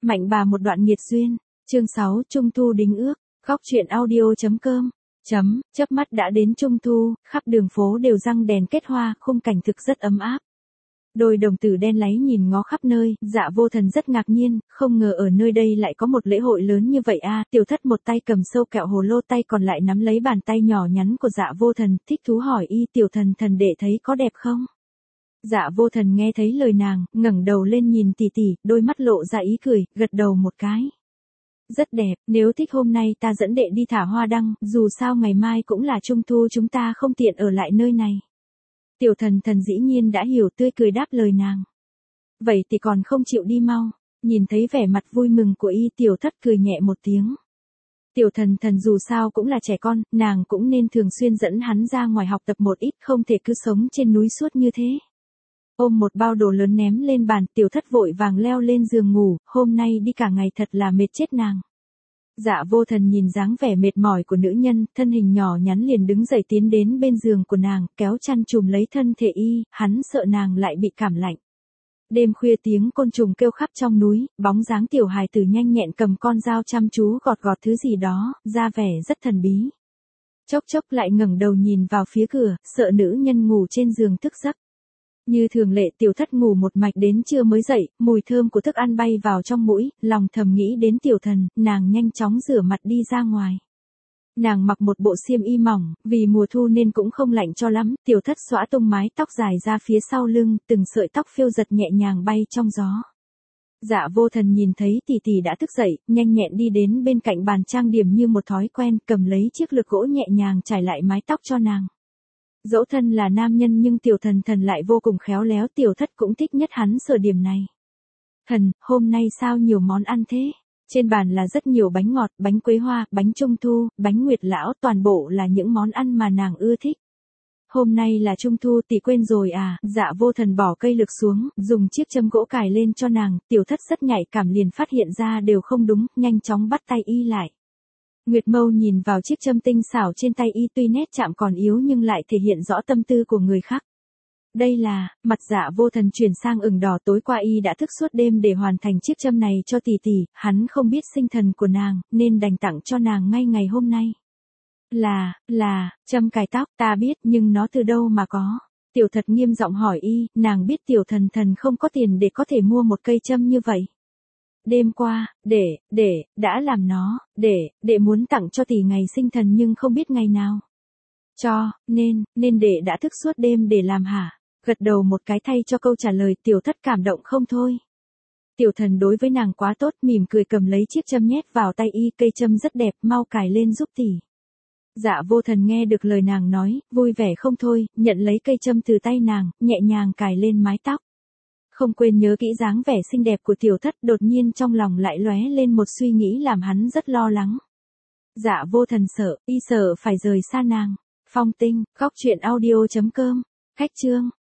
Mạnh bà một đoạn nghiệt duyên. Chương 6, Trung thu đính ước. Khóc chuyện audio.com. Chớp mắt đã đến Trung thu, khắp đường phố đều răng đèn kết hoa, khung cảnh thực rất ấm áp. Đôi đồng tử đen láy nhìn ngó khắp nơi, Dạ Vô Thần rất ngạc nhiên, không ngờ ở nơi đây lại có một lễ hội lớn như vậy a. Tiểu Thất một tay cầm sâu kẹo hồ lô, tay còn lại nắm lấy bàn tay nhỏ nhắn của Dạ Vô Thần, thích thú hỏi y: Tiểu Thần thần đệ thấy có đẹp không? Dạ Vô Thần nghe thấy lời nàng, ngẩng đầu lên nhìn tỷ tỷ, đôi mắt lộ ra ý cười, gật đầu một cái. Rất đẹp, nếu thích hôm nay ta dẫn đệ đi thả hoa đăng, dù sao ngày mai cũng là Trung thu, chúng ta không tiện ở lại nơi này. Tiểu Thần thần dĩ nhiên đã hiểu, tươi cười đáp lời nàng. Vậy thì còn không chịu đi mau. Nhìn thấy vẻ mặt vui mừng của y, Tiểu Thất cười nhẹ một tiếng. Tiểu Thần thần dù sao cũng là trẻ con, nàng cũng nên thường xuyên dẫn hắn ra ngoài học tập một ít, không thể cứ sống trên núi suốt như thế. Ôm một bao đồ lớn ném lên bàn, Tiểu Thất vội vàng leo lên giường ngủ, hôm nay đi cả ngày thật là mệt chết nàng. Dạ Vô Thần nhìn dáng vẻ mệt mỏi của nữ nhân, thân hình nhỏ nhắn liền đứng dậy tiến đến bên giường của nàng, kéo chăn trùm lấy thân thể y, hắn sợ nàng lại bị cảm lạnh. Đêm khuya tiếng côn trùng kêu khắp trong núi, bóng dáng tiểu hài tử nhanh nhẹn cầm con dao chăm chú gọt gọt thứ gì đó, ra vẻ rất thần bí. Chốc chốc lại ngẩng đầu nhìn vào phía cửa, sợ nữ nhân ngủ trên giường thức giấc. Như thường lệ, Tiểu Thất ngủ một mạch đến trưa mới dậy, mùi thơm của thức ăn bay vào trong mũi, lòng thầm nghĩ đến Tiểu Thần, nàng nhanh chóng rửa mặt đi ra ngoài. Nàng mặc một bộ xiêm y mỏng, vì mùa thu nên cũng không lạnh cho lắm, Tiểu Thất xõa tung mái tóc dài ra phía sau lưng, từng sợi tóc phiêu giật nhẹ nhàng bay trong gió. Dạ Vô Thần nhìn thấy tỷ tỷ đã thức dậy, nhanh nhẹn đi đến bên cạnh bàn trang điểm như một thói quen, cầm lấy chiếc lược gỗ nhẹ nhàng trải lại mái tóc cho nàng. Dẫu thân là nam nhân nhưng Tiểu Thần thần lại vô cùng khéo léo, Tiểu Thất cũng thích nhất hắn sở điểm này. Thần, hôm nay sao nhiều món ăn thế? Trên bàn là rất nhiều bánh ngọt, bánh quế hoa, bánh trung thu, bánh nguyệt lão, toàn bộ là những món ăn mà nàng ưa thích. Hôm nay là Trung thu, tỷ quên rồi à? Dạ Vô Thần bỏ cây lược xuống, dùng chiếc châm gỗ cài lên cho nàng, Tiểu Thất rất nhạy cảm liền phát hiện ra đều không đúng, nhanh chóng bắt tay y lại. Nguyệt Mâu nhìn vào chiếc châm tinh xảo trên tay y, tuy nét chạm còn yếu nhưng lại thể hiện rõ tâm tư của người khác. Đây là, mặt Dạ Vô Thần chuyển sang ửng đỏ, tối qua y đã thức suốt đêm để hoàn thành chiếc châm này cho tỷ tỷ, hắn không biết sinh thần của nàng, nên đành tặng cho nàng ngay ngày hôm nay. Là, châm cài tóc, ta biết, nhưng nó từ đâu mà có? Tiểu Thật nghiêm giọng hỏi y, nàng biết Tiểu Thần thần không có tiền để có thể mua một cây châm như vậy. Đêm qua, đã làm nó, để muốn tặng cho tỷ ngày sinh thần nhưng không biết ngày nào. Cho, nên đệ đã thức suốt đêm để làm hả? Gật đầu một cái thay cho câu trả lời, Tiểu Thất cảm động không thôi. Tiểu Thần đối với nàng quá tốt, mỉm cười cầm lấy chiếc châm nhét vào tay y, cây châm rất đẹp, mau cài lên giúp tỷ. Dạ Vô Thần nghe được lời nàng nói, vui vẻ không thôi, nhận lấy cây châm từ tay nàng, nhẹ nhàng cài lên mái tóc. Không quên nhớ kỹ dáng vẻ xinh đẹp của Tiểu Thất, đột nhiên trong lòng lại lóe lên một suy nghĩ làm hắn rất lo lắng. Dạ Vô Thần sợ, y sợ phải rời xa nàng. Phong Tinh, Góc Chuyện Audio.com, Khách chương.